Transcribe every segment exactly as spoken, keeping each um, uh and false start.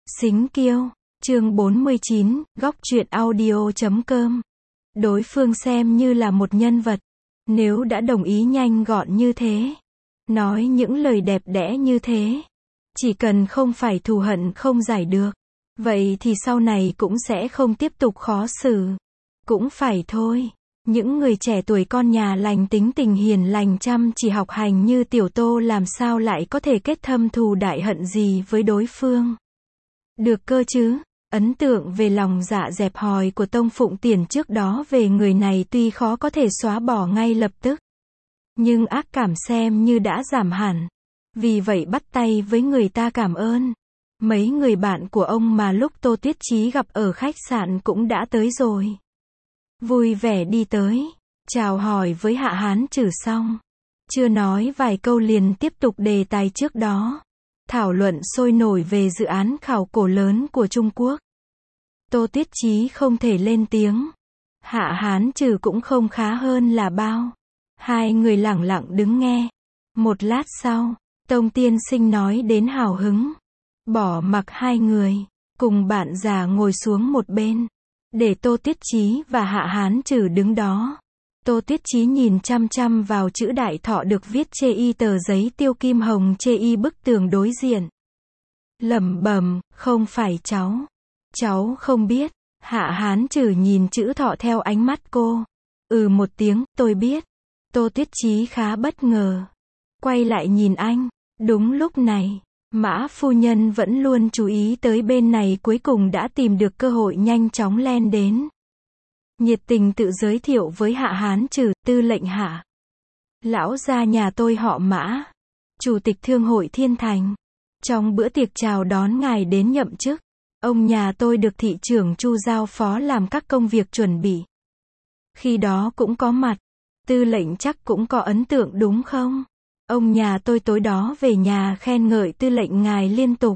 Xính Kiêu, chương bốn mươi chín, góc truyện audio chấm com. Đối phương xem như là một nhân vật. Nếu đã đồng ý nhanh gọn như thế, nói những lời đẹp đẽ như thế, chỉ cần không phải thù hận không giải được, vậy thì sau này cũng sẽ không tiếp tục khó xử. Cũng phải thôi. Những người trẻ tuổi con nhà lành tính tình hiền lành chăm chỉ học hành như Tiểu Tô làm sao lại có thể kết thâm thù đại hận gì với đối phương. Được cơ chứ. Ấn tượng về lòng dạ dẹp hòi của Tông Phụng Tiền trước đó về người này tuy khó có thể xóa bỏ ngay lập tức, nhưng ác cảm xem như đã giảm hẳn. Vì vậy bắt tay với người ta cảm ơn. Mấy người bạn của ông mà lúc Tô Tuyết Chí gặp ở khách sạn cũng đã tới rồi. Vui vẻ đi tới, chào hỏi với Hạ Hán Trử xong, chưa nói vài câu liền tiếp tục đề tài trước đó. Thảo luận sôi nổi về dự án khảo cổ lớn của Trung Quốc. Tô Tuyết Chí không thể lên tiếng. Hạ Hán Trử cũng không khá hơn là bao. Hai người lẳng lặng đứng nghe. Một lát sau, Tông tiên sinh nói đến hào hứng. Bỏ mặc hai người, cùng bạn già ngồi xuống một bên, để Tô Tuyết Chí và Hạ Hán Trử đứng đó. Tô Tuyết Chí nhìn chăm chăm vào chữ đại thọ được viết chê y tờ giấy tiêu kim hồng chê y bức tường đối diện. Lẩm bẩm, không phải cháu. Cháu không biết. Hạ Hán Trử nhìn chữ thọ theo ánh mắt cô. Ừ một tiếng, tôi biết. Tô Tuyết Chí khá bất ngờ. Quay lại nhìn anh. Đúng lúc này, Mã phu nhân vẫn luôn chú ý tới bên này cuối cùng đã tìm được cơ hội nhanh chóng len đến. Nhiệt tình tự giới thiệu với Hạ Hán Trử, tư lệnh Hạ. Lão gia nhà tôi họ Mã, chủ tịch thương hội Thiên Thành. Trong bữa tiệc chào đón ngài đến nhậm chức, ông nhà tôi được thị trưởng Chu giao phó làm các công việc chuẩn bị. Khi đó cũng có mặt, tư lệnh chắc cũng có ấn tượng đúng không? Ông nhà tôi tối đó về nhà khen ngợi tư lệnh ngài liên tục.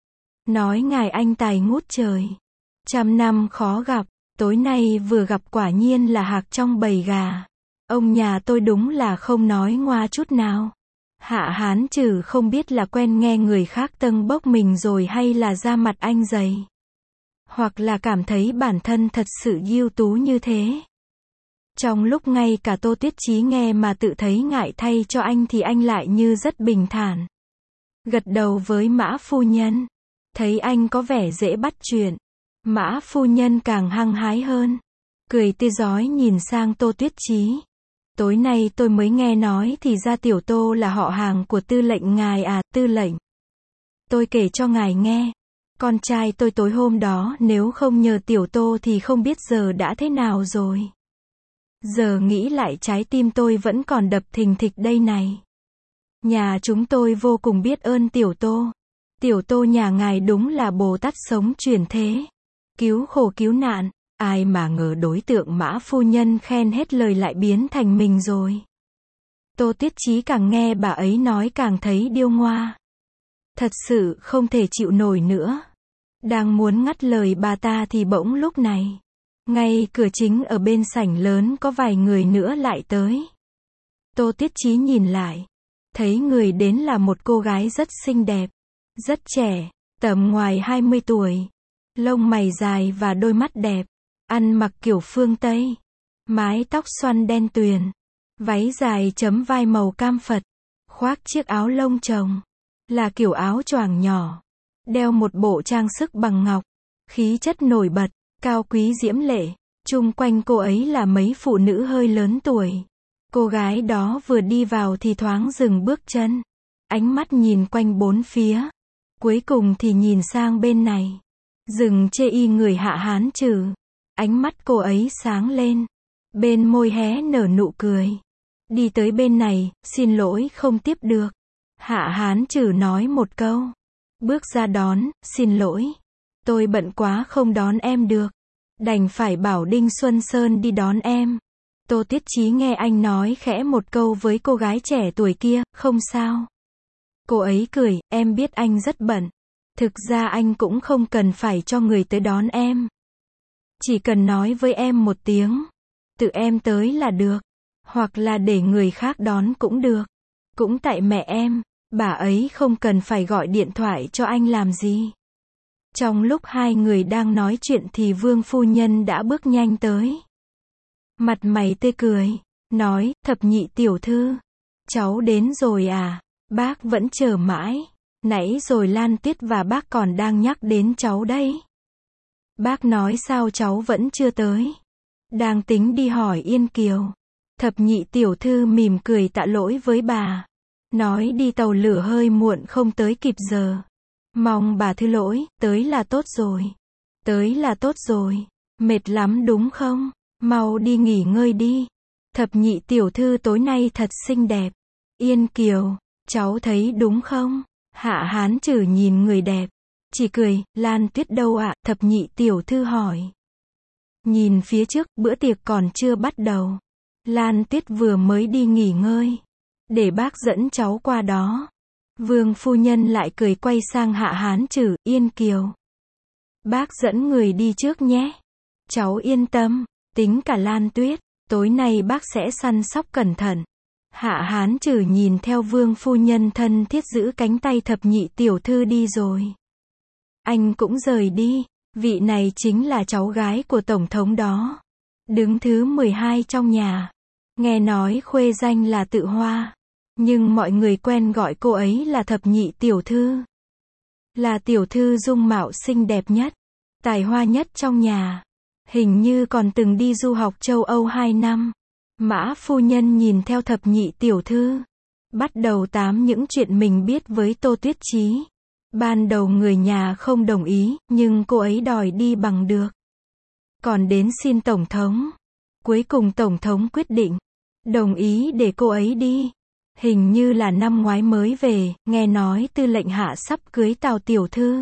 Nói ngài anh tài ngút trời. Trăm năm khó gặp. Tối nay vừa gặp quả nhiên là hạc trong bầy gà. Ông nhà tôi đúng là không nói ngoa chút nào. Hạ Hán Trử không biết là quen nghe người khác tâng bốc mình rồi hay là da mặt anh dày. Hoặc là cảm thấy bản thân thật sự ưu tú như thế. Trong lúc ngay cả Tô Tuyết Chí nghe mà tự thấy ngại thay cho anh thì anh lại như rất bình thản. Gật đầu với Mã phu nhân. Thấy anh có vẻ dễ bắt chuyện. Mã phu nhân càng hăng hái hơn. Cười tươi rói nhìn sang Tô Tuyết Chí. Tối nay tôi mới nghe nói thì ra Tiểu Tô là họ hàng của tư lệnh ngài à, tư lệnh. Tôi kể cho ngài nghe. Con trai tôi tối hôm đó nếu không nhờ Tiểu Tô thì không biết giờ đã thế nào rồi. Giờ nghĩ lại trái tim tôi vẫn còn đập thình thịch đây này. Nhà chúng tôi vô cùng biết ơn Tiểu Tô. Tiểu Tô nhà ngài đúng là Bồ Tát sống chuyển thế. Cứu khổ cứu nạn, ai mà ngờ đối tượng Mã phu nhân khen hết lời lại biến thành mình rồi. Tô Tuyết Chí càng nghe bà ấy nói càng thấy điêu ngoa. Thật sự không thể chịu nổi nữa. Đang muốn ngắt lời bà ta thì bỗng lúc này, ngay cửa chính ở bên sảnh lớn có vài người nữa lại tới. Tô Tuyết Chí nhìn lại, thấy người đến là một cô gái rất xinh đẹp, rất trẻ, tầm ngoài hai mươi tuổi. Lông mày dài và đôi mắt đẹp, ăn mặc kiểu phương Tây, mái tóc xoăn đen tuyền, váy dài chấm vai màu cam phật, khoác chiếc áo lông chồng, là kiểu áo choàng nhỏ, đeo một bộ trang sức bằng ngọc, khí chất nổi bật, cao quý diễm lệ, chung quanh cô ấy là mấy phụ nữ hơi lớn tuổi. Cô gái đó vừa đi vào thì thoáng dừng bước chân, ánh mắt nhìn quanh bốn phía, cuối cùng thì nhìn sang bên này. Dừng chê y người Hạ Hán Trử. Ánh mắt cô ấy sáng lên. Bên môi hé nở nụ cười. Đi tới bên này, xin lỗi không tiếp được. Hạ Hán Trử nói một câu. Bước ra đón, xin lỗi. Tôi bận quá không đón em được. Đành phải bảo Đinh Xuân Sơn đi đón em. Tô Tuyết Chí nghe anh nói khẽ một câu với cô gái trẻ tuổi kia, không sao. Cô ấy cười, em biết anh rất bận. Thực ra anh cũng không cần phải cho người tới đón em. Chỉ cần nói với em một tiếng. Tự em tới là được. Hoặc là để người khác đón cũng được. Cũng tại mẹ em, bà ấy không cần phải gọi điện thoại cho anh làm gì. Trong lúc hai người đang nói chuyện thì Vương phu nhân đã bước nhanh tới. Mặt mày tươi cười, nói, thập nhị tiểu thư, cháu đến rồi à, bác vẫn chờ mãi, nãy rồi Lan Tuyết và bác còn đang nhắc đến cháu đấy. Bác nói sao cháu vẫn chưa tới, đang tính đi hỏi Yên Kiều. Thập nhị tiểu thư mỉm cười tạ lỗi với bà, nói đi tàu lửa hơi muộn không tới kịp giờ. Mong bà thứ lỗi, tới là tốt rồi. Tới là tốt rồi, mệt lắm đúng không? Mau đi nghỉ ngơi đi. Thập nhị tiểu thư tối nay thật xinh đẹp. Yên Kiều, cháu thấy đúng không? Hạ Hán Trử nhìn người đẹp, chỉ cười, Lan Tuyết đâu ạ? Thập nhị tiểu thư hỏi. Nhìn phía trước, bữa tiệc còn chưa bắt đầu. Lan Tuyết vừa mới đi nghỉ ngơi. Để bác dẫn cháu qua đó. Vương phu nhân lại cười quay sang Hạ Hán Trử, Yên Kiều. Bác dẫn người đi trước nhé. Cháu yên tâm, tính cả Lan Tuyết, tối nay bác sẽ săn sóc cẩn thận. Hạ Hán Trử nhìn theo Vương phu nhân thân thiết giữ cánh tay thập nhị tiểu thư đi rồi. Anh cũng rời đi, vị này chính là cháu gái của Tổng thống đó. Đứng thứ mười hai trong nhà. Nghe nói khuê danh là Tự Hoa. Nhưng mọi người quen gọi cô ấy là thập nhị tiểu thư. Là tiểu thư dung mạo xinh đẹp nhất, tài hoa nhất trong nhà. Hình như còn từng đi du học châu Âu hai năm. Mã phu nhân nhìn theo thập nhị tiểu thư, bắt đầu tám những chuyện mình biết với Tô Tuyết Chí. Ban đầu người nhà không đồng ý, nhưng cô ấy đòi đi bằng được. Còn đến xin Tổng thống. Cuối cùng Tổng thống quyết định, đồng ý để cô ấy đi. Hình như là năm ngoái mới về, nghe nói tư lệnh hạ sắp cưới Tào tiểu thư.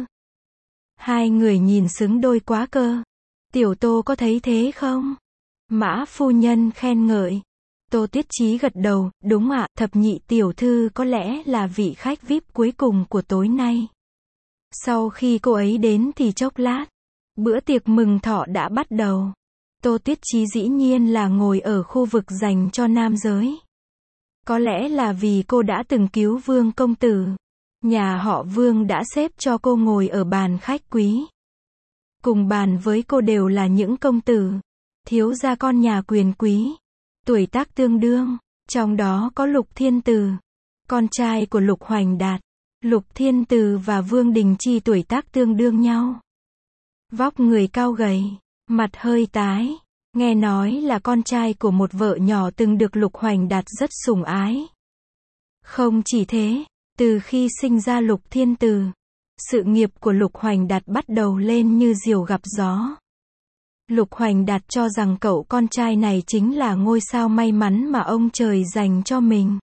Hai người nhìn xứng đôi quá cơ. Tiểu Tô có thấy thế không? Mã phu nhân khen ngợi. Tô Tuyết Chí gật đầu, đúng ạ, thập nhị tiểu thư có lẽ là vị khách vi ai pi cuối cùng của tối nay. Sau khi cô ấy đến thì chốc lát, bữa tiệc mừng thọ đã bắt đầu. Tô Tuyết Chí dĩ nhiên là ngồi ở khu vực dành cho nam giới. Có lẽ là vì cô đã từng cứu Vương công tử. Nhà họ Vương đã xếp cho cô ngồi ở bàn khách quý. Cùng bàn với cô đều là những công tử, thiếu gia con nhà quyền quý, tuổi tác tương đương, trong đó có Lục Thiên Từ, con trai của Lục Hoành Đạt. Lục Thiên Từ và Vương Đình Chi tuổi tác tương đương nhau. Vóc người cao gầy, mặt hơi tái, nghe nói là con trai của một vợ nhỏ từng được Lục Hoành Đạt rất sủng ái. Không chỉ thế, từ khi sinh ra Lục Thiên Từ, sự nghiệp của Lục Hoành Đạt bắt đầu lên như diều gặp gió. Lục Hoành Đạt cho rằng cậu con trai này chính là ngôi sao may mắn mà ông trời dành cho mình.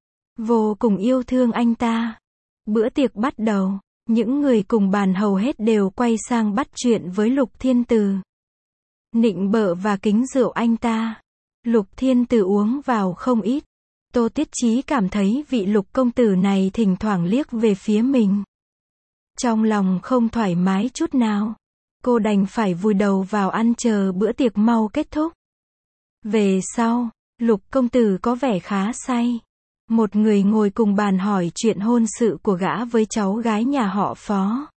Vô cùng yêu thương anh ta. Bữa tiệc bắt đầu, những người cùng bàn hầu hết đều quay sang bắt chuyện với Lục Thiên Từ. Nịnh bợ và kính rượu anh ta. Lục Thiên Từ uống vào không ít. Tô Tuyết Chí cảm thấy vị Lục công tử này thỉnh thoảng liếc về phía mình. Trong lòng không thoải mái chút nào. Cô đành phải vùi đầu vào ăn chờ bữa tiệc mau kết thúc. Về sau, Lục công tử có vẻ khá say. Một người ngồi cùng bàn hỏi chuyện hôn sự của gã với cháu gái nhà họ Phó.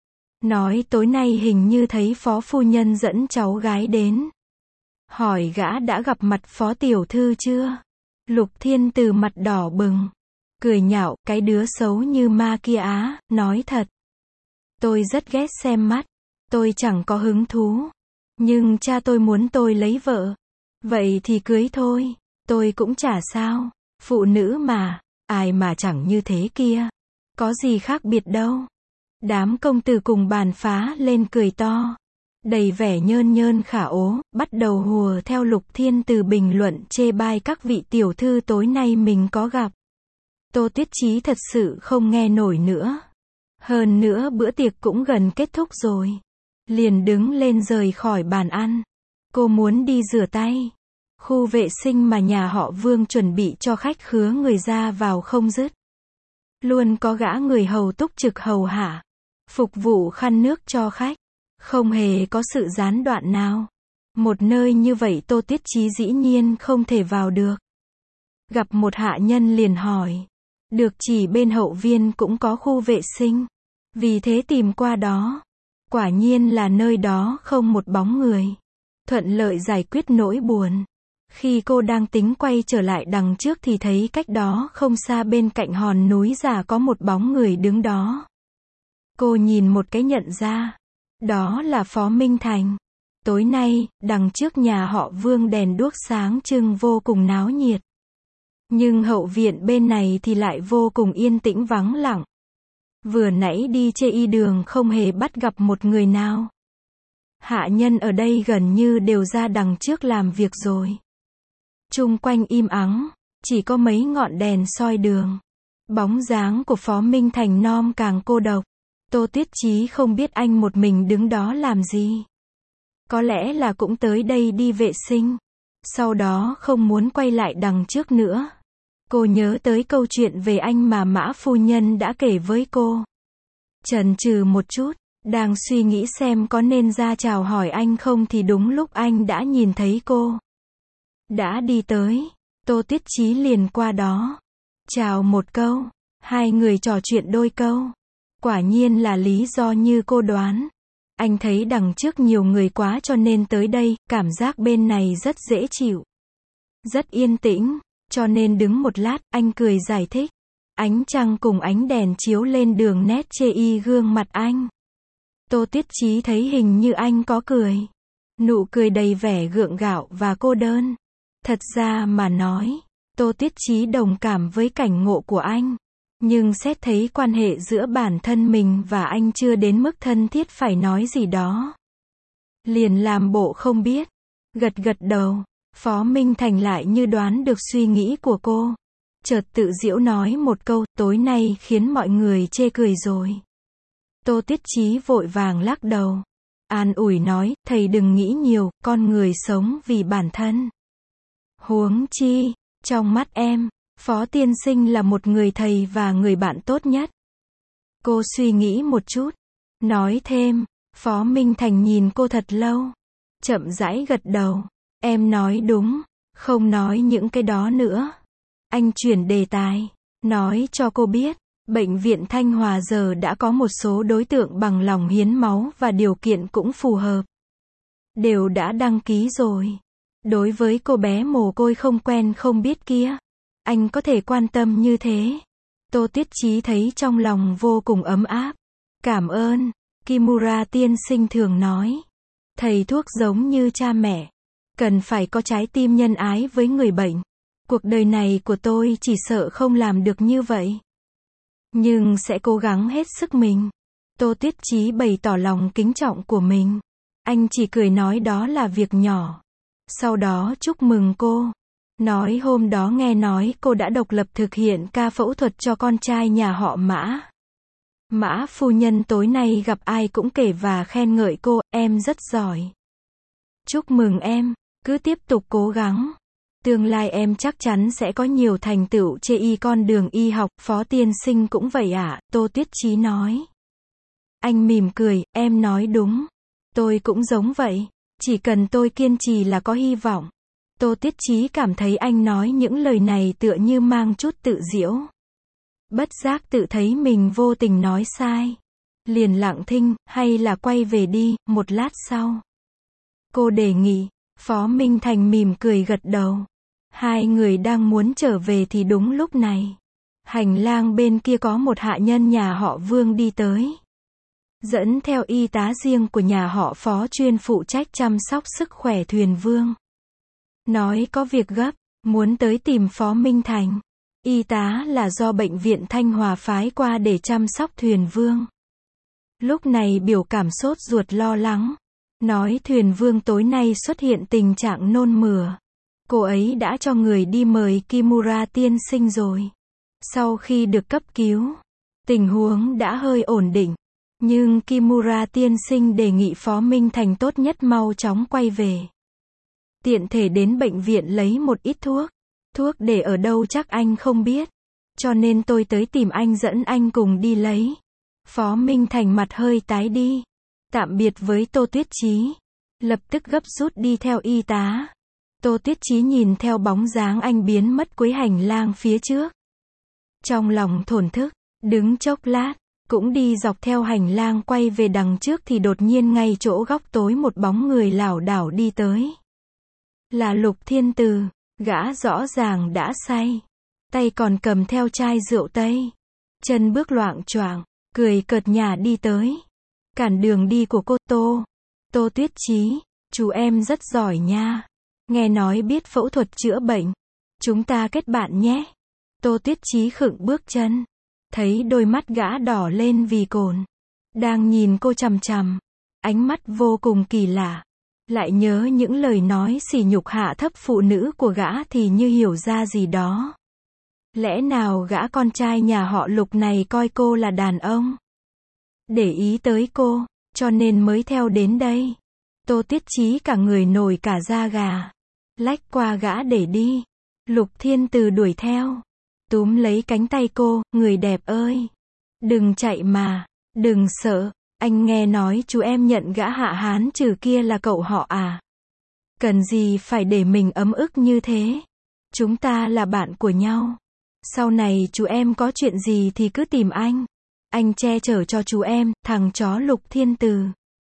Nói tối nay hình như thấy Phó phu nhân dẫn cháu gái đến. Hỏi gã đã gặp mặt Phó tiểu thư chưa? Lục Thiên Từ mặt đỏ bừng, cười nhạo, cái đứa xấu như ma kia á, nói thật. Tôi rất ghét xem mắt, tôi chẳng có hứng thú. Nhưng cha tôi muốn tôi lấy vợ. Vậy thì cưới thôi, tôi cũng chả sao. Phụ nữ mà, ai mà chẳng như thế kia. Có gì khác biệt đâu. Đám công tử cùng bàn phá lên cười to. Đầy vẻ nhơn nhơn khả ố, bắt đầu hùa theo Lục Thiên Từ bình luận chê bai các vị tiểu thư tối nay mình có gặp. Tô Tuyết Chí thật sự không nghe nổi nữa. Hơn nữa bữa tiệc cũng gần kết thúc rồi. Liền đứng lên rời khỏi bàn ăn. Cô muốn đi rửa tay. Khu vệ sinh mà nhà họ Vương chuẩn bị cho khách khứa người ra vào không dứt. Luôn có gã người hầu túc trực hầu hạ, phục vụ khăn nước cho khách. Không hề có sự gián đoạn nào. Một nơi như vậy Tô Tuyết Chí dĩ nhiên không thể vào được. Gặp một hạ nhân liền hỏi. Được chỉ bên hậu viên cũng có khu vệ sinh. Vì thế tìm qua đó. Quả nhiên là nơi đó không một bóng người. Thuận lợi giải quyết nỗi buồn. Khi cô đang tính quay trở lại đằng trước thì thấy cách đó không xa bên cạnh hòn núi già có một bóng người đứng đó. Cô nhìn một cái nhận ra. Đó là Phó Minh Thành. Tối nay, đằng trước nhà họ Vương đèn đuốc sáng trưng vô cùng náo nhiệt. Nhưng hậu viện bên này thì lại vô cùng yên tĩnh vắng lặng. Vừa nãy đi chê y đường không hề bắt gặp một người nào. Hạ nhân ở đây gần như đều ra đằng trước làm việc rồi. Chung quanh im ắng, chỉ có mấy ngọn đèn soi đường. Bóng dáng của Phó Minh Thành non càng cô độc. Tô Tuyết Chí không biết anh một mình đứng đó làm gì. Có lẽ là cũng tới đây đi vệ sinh. Sau đó không muốn quay lại đằng trước nữa. Cô nhớ tới câu chuyện về anh mà Mã phu nhân đã kể với cô. Chần chừ một chút, đang suy nghĩ xem có nên ra chào hỏi anh không thì đúng lúc anh đã nhìn thấy cô. Đã đi tới, Tô Tuyết Chí liền qua đó. Chào một câu, hai người trò chuyện đôi câu. Quả nhiên là lý do như cô đoán. Anh thấy đằng trước nhiều người quá cho nên tới đây, cảm giác bên này rất dễ chịu. Rất yên tĩnh, cho nên đứng một lát, anh cười giải thích. Ánh trăng cùng ánh đèn chiếu lên đường nét chê y gương mặt anh. Tô Tuyết Chí thấy hình như anh có cười. Nụ cười đầy vẻ gượng gạo và cô đơn. Thật ra mà nói, Tô Tuyết Chí đồng cảm với cảnh ngộ của anh. Nhưng xét thấy quan hệ giữa bản thân mình và anh chưa đến mức thân thiết phải nói gì đó. Liền làm bộ không biết. Gật gật đầu. Phó Minh Thành lại như đoán được suy nghĩ của cô. Chợt tự giễu nói một câu, tối nay khiến mọi người chê cười rồi. Tô Tuyết Chí vội vàng lắc đầu. An ủi nói, thầy đừng nghĩ nhiều, con người sống vì bản thân. Huống chi, trong mắt em, Phó tiên sinh là một người thầy và người bạn tốt nhất. Cô suy nghĩ một chút. Nói thêm, Phó Minh Thành nhìn cô thật lâu. Chậm rãi gật đầu. Em nói đúng, không nói những cái đó nữa. Anh chuyển đề tài, nói cho cô biết, bệnh viện Thanh Hòa giờ đã có một số đối tượng bằng lòng hiến máu và điều kiện cũng phù hợp. Đều đã đăng ký rồi. Đối với cô bé mồ côi không quen không biết kia, anh có thể quan tâm như thế. Tô Tuyết Chí thấy trong lòng vô cùng ấm áp. Cảm ơn, Kimura tiên sinh thường nói. Thầy thuốc giống như cha mẹ. Cần phải có trái tim nhân ái với người bệnh. Cuộc đời này của tôi chỉ sợ không làm được như vậy. Nhưng sẽ cố gắng hết sức mình. Tô Tuyết Chí bày tỏ lòng kính trọng của mình. Anh chỉ cười nói đó là việc nhỏ. Sau đó chúc mừng cô. Nói hôm đó nghe nói cô đã độc lập thực hiện ca phẫu thuật cho con trai nhà họ Mã. Mã phu nhân tối nay gặp ai cũng kể và khen ngợi cô, em rất giỏi. Chúc mừng em, cứ tiếp tục cố gắng. Tương lai em chắc chắn sẽ có nhiều thành tựu trên y con đường y học, Phó tiên sinh cũng vậy ạ, à, Tô Tuyết Chí nói. Anh mỉm cười, em nói đúng. Tôi cũng giống vậy, chỉ cần tôi kiên trì là có hy vọng. Tô Tuyết Chí cảm thấy anh nói những lời này tựa như mang chút tự giễu. Bất giác tự thấy mình vô tình nói sai. Liền lặng thinh, hay là quay về đi, một lát sau. Cô đề nghị, Phó Minh Thành mỉm cười gật đầu. Hai người đang muốn trở về thì đúng lúc này. Hành lang bên kia có một hạ nhân nhà họ Vương đi tới. Dẫn theo y tá riêng của nhà họ Phó chuyên phụ trách chăm sóc sức khỏe thuyền Vương. Nói có việc gấp, muốn tới tìm Phó Minh Thành. Y tá là do bệnh viện Thanh Hòa phái qua để chăm sóc thuyền Vương. Lúc này biểu cảm sốt ruột lo lắng. Nói thuyền Vương tối nay xuất hiện tình trạng nôn mửa. Cô ấy đã cho người đi mời Kimura tiên sinh rồi. Sau khi được cấp cứu, tình huống đã hơi ổn định. Nhưng Kimura tiên sinh đề nghị Phó Minh Thành tốt nhất mau chóng quay về. Tiện thể đến bệnh viện lấy một ít thuốc. Thuốc để ở đâu chắc anh không biết. Cho nên tôi tới tìm anh dẫn anh cùng đi lấy. Phó Minh Thành mặt hơi tái đi. Tạm biệt với Tô Tuyết Chí. Lập tức gấp rút đi theo y tá. Tô Tuyết Chí nhìn theo bóng dáng anh biến mất cuối hành lang phía trước. Trong lòng thổn thức, đứng chốc lát, Cũng đi dọc theo hành lang quay về đằng trước thì đột nhiên ngay chỗ góc tối một bóng người lảo đảo đi tới. Là Lục Thiên Từ, gã rõ ràng đã say. Tay còn cầm theo chai rượu Tây. Chân bước loạng choạng, cười cợt nhả đi tới. Cản đường đi của cô Tô. Tô Tuyết Chí, chú em rất giỏi nha. Nghe nói biết phẫu thuật chữa bệnh. Chúng ta kết bạn nhé. Tô Tuyết Chí khựng bước chân. Thấy đôi mắt gã đỏ lên vì cồn. Đang nhìn cô chằm chằm. Ánh mắt vô cùng kỳ lạ. Lại nhớ những lời nói sỉ nhục hạ thấp phụ nữ của gã thì như hiểu ra gì đó. Lẽ nào gã con trai nhà họ Lục này coi cô là đàn ông? Để ý tới cô, cho nên mới theo đến đây. Tô Tuyết Chí cả người nổi cả da gà. Lách qua gã để đi. Lục Thiên Từ đuổi theo. Túm lấy cánh tay cô, người đẹp ơi. Đừng chạy mà, đừng sợ. Anh nghe nói chú em nhận gã Hạ Hán trừ kia là cậu họ à? Cần gì phải để mình ấm ức như thế? Chúng ta là bạn của nhau. Sau này chú em có chuyện gì thì cứ tìm anh. Anh che chở cho chú em, thằng chó Lục Thiên Từ.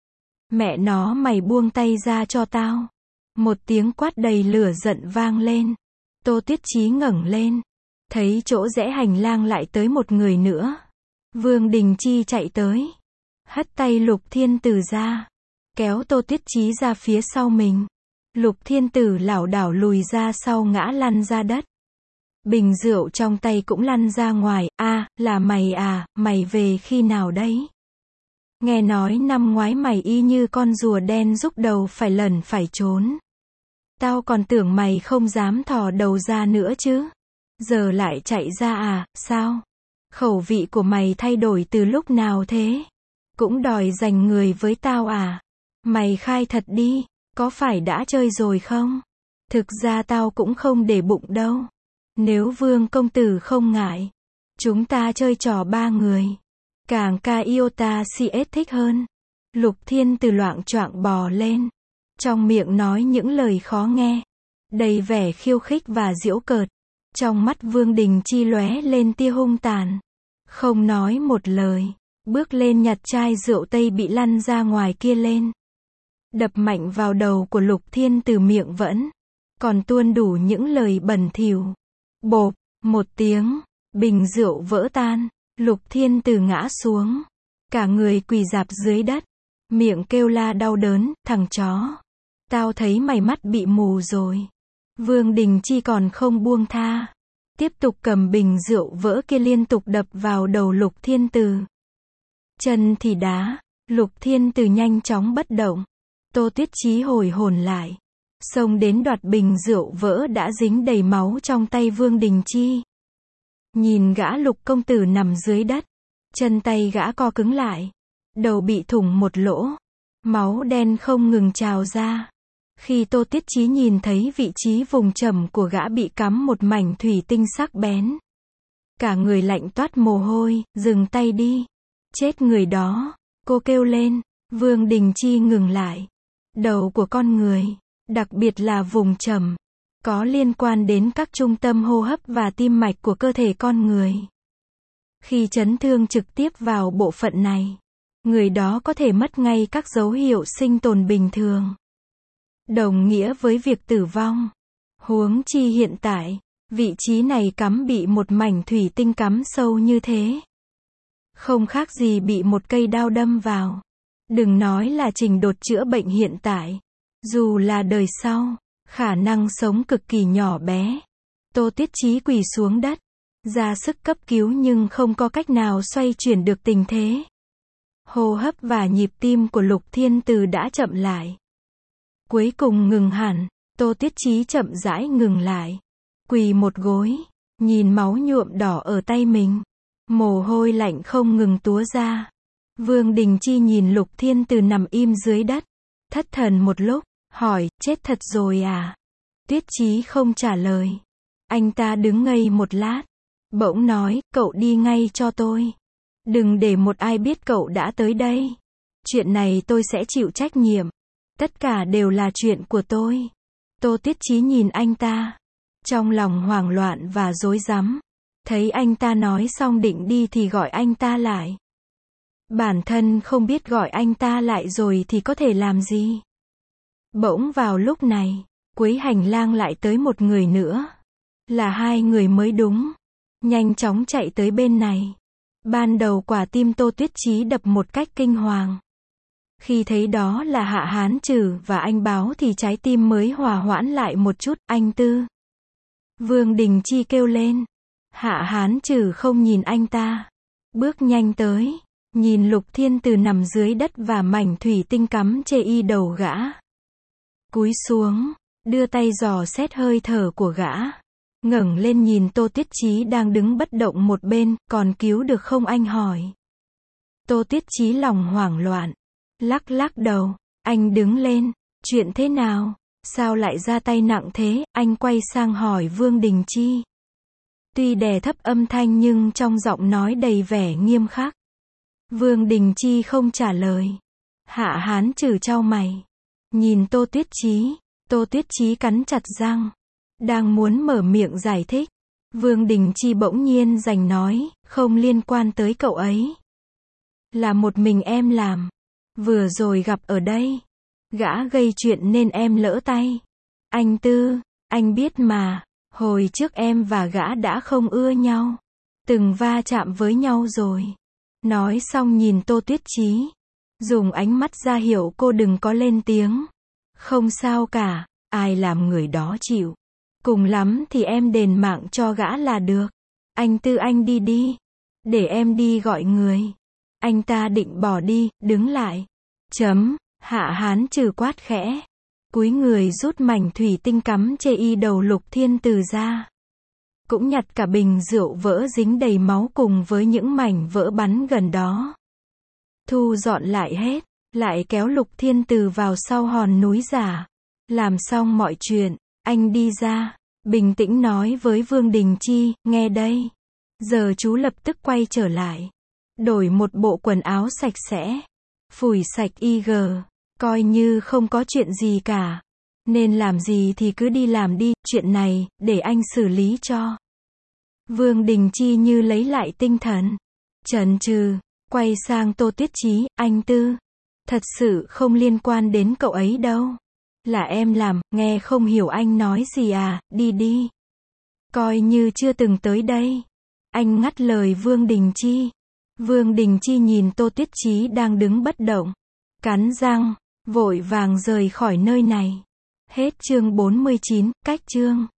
Mẹ nó mày buông tay ra cho tao. Một tiếng quát đầy lửa giận vang lên. Tô Tuyết Chí ngẩng lên. Thấy chỗ rẽ hành lang lại tới một người nữa. Vương Đình Chi chạy tới. Hất tay Lục Thiên Từ ra. Kéo Tô Tuyết Chí ra phía sau mình. Lục Thiên Từ lảo đảo lùi ra sau ngã lăn ra đất. Bình rượu trong tay cũng lăn ra ngoài. A, à, là mày à, mày về khi nào đấy? Nghe nói năm ngoái mày y như con rùa đen rúc đầu phải lần phải trốn. Tao còn tưởng mày không dám thò đầu ra nữa chứ. Giờ lại chạy ra à, sao? Khẩu vị của mày thay đổi từ lúc nào thế? Cũng đòi giành người với tao à? Mày khai thật đi, có phải đã chơi rồi không? Thực ra tao cũng không để bụng đâu. Nếu Vương công tử không ngại, chúng ta chơi trò ba người. Càng ca iota cs thích hơn. Lục Thiên Từ loạng choạng bò lên. Trong miệng nói những lời khó nghe. Đầy vẻ khiêu khích và giễu cợt. Trong mắt Vương Đình Chi lóe lên tia hung tàn. Không nói một lời. Bước lên nhặt chai rượu Tây bị lăn ra ngoài kia lên. Đập mạnh vào đầu của Lục Thiên Từ miệng vẫn. Còn tuôn đủ những lời bẩn thỉu. Bộp, một tiếng. Bình rượu vỡ tan. Lục Thiên Từ ngã xuống. Cả người quỳ rạp dưới đất. Miệng kêu la đau đớn, thằng chó. Tao thấy mày mắt bị mù rồi. Vương Đình Chi còn không buông tha. Tiếp tục cầm bình rượu vỡ kia liên tục đập vào đầu Lục Thiên Từ. Chân thì đá. Lục Thiên Từ nhanh chóng bất động. Tô Tuyết Chí hồi hồn lại. Xông đến đoạt bình rượu vỡ đã dính đầy máu trong tay Vương Đình Chi. Nhìn gã Lục công tử nằm dưới đất. Chân tay gã co cứng lại. Đầu bị thủng một lỗ. Máu đen không ngừng trào ra. Khi Tô Tuyết Chí nhìn thấy vị trí vùng trầm của gã bị cắm một mảnh thủy tinh sắc bén. Cả người lạnh toát mồ hôi, dừng tay đi. Chết người đó. Cô kêu lên. Vương Đình Chi ngừng lại. Đầu của con người, đặc biệt là vùng trầm, có liên quan đến các trung tâm hô hấp và tim mạch của cơ thể con người. Khi chấn thương trực tiếp vào bộ phận này, người đó có thể mất ngay các dấu hiệu sinh tồn bình thường. Đồng nghĩa với việc tử vong. Huống chi hiện tại, vị trí này cắm bị một mảnh thủy tinh cắm sâu như thế. Không khác gì bị một cây đao đâm vào. Đừng nói là trình độ chữa bệnh hiện tại. Dù là đời sau, khả năng sống cực kỳ nhỏ bé. Tô Tuyết Chí quỳ xuống đất. Ra sức cấp cứu nhưng không có cách nào xoay chuyển được tình thế. Hô hấp và nhịp tim của Lục Thiên Từ đã chậm lại. Cuối cùng ngừng hẳn. Tô Tuyết Chí chậm rãi ngừng lại. Quỳ một gối. Nhìn máu nhuộm đỏ ở tay mình. Mồ hôi lạnh không ngừng túa ra. Vương Đình Chi nhìn Lục Thiên Từ nằm im dưới đất. Thất thần một lúc. Hỏi, chết thật rồi à? Tuyết Chí không trả lời. Anh ta đứng ngây một lát. Bỗng nói, cậu đi ngay cho tôi. Đừng để một ai biết cậu đã tới đây. Chuyện này tôi sẽ chịu trách nhiệm. Tất cả đều là chuyện của tôi. Tô Tuyết Chí nhìn anh ta. Trong lòng hoảng loạn và rối rắm. Thấy anh ta nói xong định đi thì gọi anh ta lại. Bản thân không biết gọi anh ta lại rồi thì có thể làm gì. Bỗng vào lúc này, cuối hành lang lại tới một người nữa. Là hai người mới đúng. Nhanh chóng chạy tới bên này. Ban đầu quả tim Tô Tuyết Chí đập một cách kinh hoàng. Khi thấy đó là Hạ Hán Trừ và anh Báo thì trái tim mới hòa hoãn lại một chút. Anh Tư. Vương Đình Chi kêu lên. Hạ Hán Trừ không nhìn anh ta. Bước nhanh tới. Nhìn Lục Thiên Từ nằm dưới đất và mảnh thủy tinh cắm chê y đầu gã. Cúi xuống. Đưa tay dò xét hơi thở của gã. Ngẩng lên nhìn Tô Tuyết Chí đang đứng bất động một bên. Còn cứu được không anh hỏi. Tô Tuyết Chí lòng hoảng loạn. Lắc lắc đầu. Anh đứng lên. Chuyện thế nào? Sao lại ra tay nặng thế? Anh quay sang hỏi Vương Đình Chi. Tuy đè thấp âm thanh nhưng trong giọng nói đầy vẻ nghiêm khắc. Vương Đình Chi không trả lời. Hạ Hán Trừ chau mày. Nhìn Tô Tuyết Chí. Tô Tuyết Chí cắn chặt răng. Đang muốn mở miệng giải thích. Vương Đình Chi bỗng nhiên giành nói. Không liên quan tới cậu ấy. Là một mình em làm. Vừa rồi gặp ở đây. Gã gây chuyện nên em lỡ tay. Anh Tư, anh biết mà. Hồi trước em và gã đã không ưa nhau. Từng va chạm với nhau rồi. Nói xong nhìn Tô Tuyết Chí. Dùng ánh mắt ra hiệu cô đừng có lên tiếng. Không sao cả. Ai làm người đó chịu. Cùng lắm thì em đền mạng cho gã là được. Anh Tư anh đi đi. Để em đi gọi người. Anh ta định bỏ đi, đứng lại. Chấm. Hạ Hán Trừ quát khẽ. Cúi người rút mảnh thủy tinh cắm chê y đầu Lục Thiên Từ ra. Cũng nhặt cả bình rượu vỡ dính đầy máu cùng với những mảnh vỡ bắn gần đó. Thu dọn lại hết. Lại kéo Lục Thiên Từ vào sau hòn núi giả. Làm xong mọi chuyện. Anh đi ra. Bình tĩnh nói với Vương Đình Chi. Nghe đây. Giờ chú lập tức quay trở lại. Đổi một bộ quần áo sạch sẽ. Phủi sạch i giê. Coi như không có chuyện gì cả. Nên làm gì thì cứ đi làm đi. Chuyện này, để anh xử lý cho. Vương Đình Chi như lấy lại tinh thần. Chần chừ. Quay sang Tô Tuyết Chí. Anh Tư. Thật sự không liên quan đến cậu ấy đâu. Là em làm. Nghe không hiểu anh nói gì à. Đi đi. Coi như chưa từng tới đây. Anh ngắt lời Vương Đình Chi. Vương Đình Chi nhìn Tô Tuyết Chí đang đứng bất động. Cắn răng. Vội vàng rời khỏi nơi này. Hết chương bốn mươi chín. Cách chương.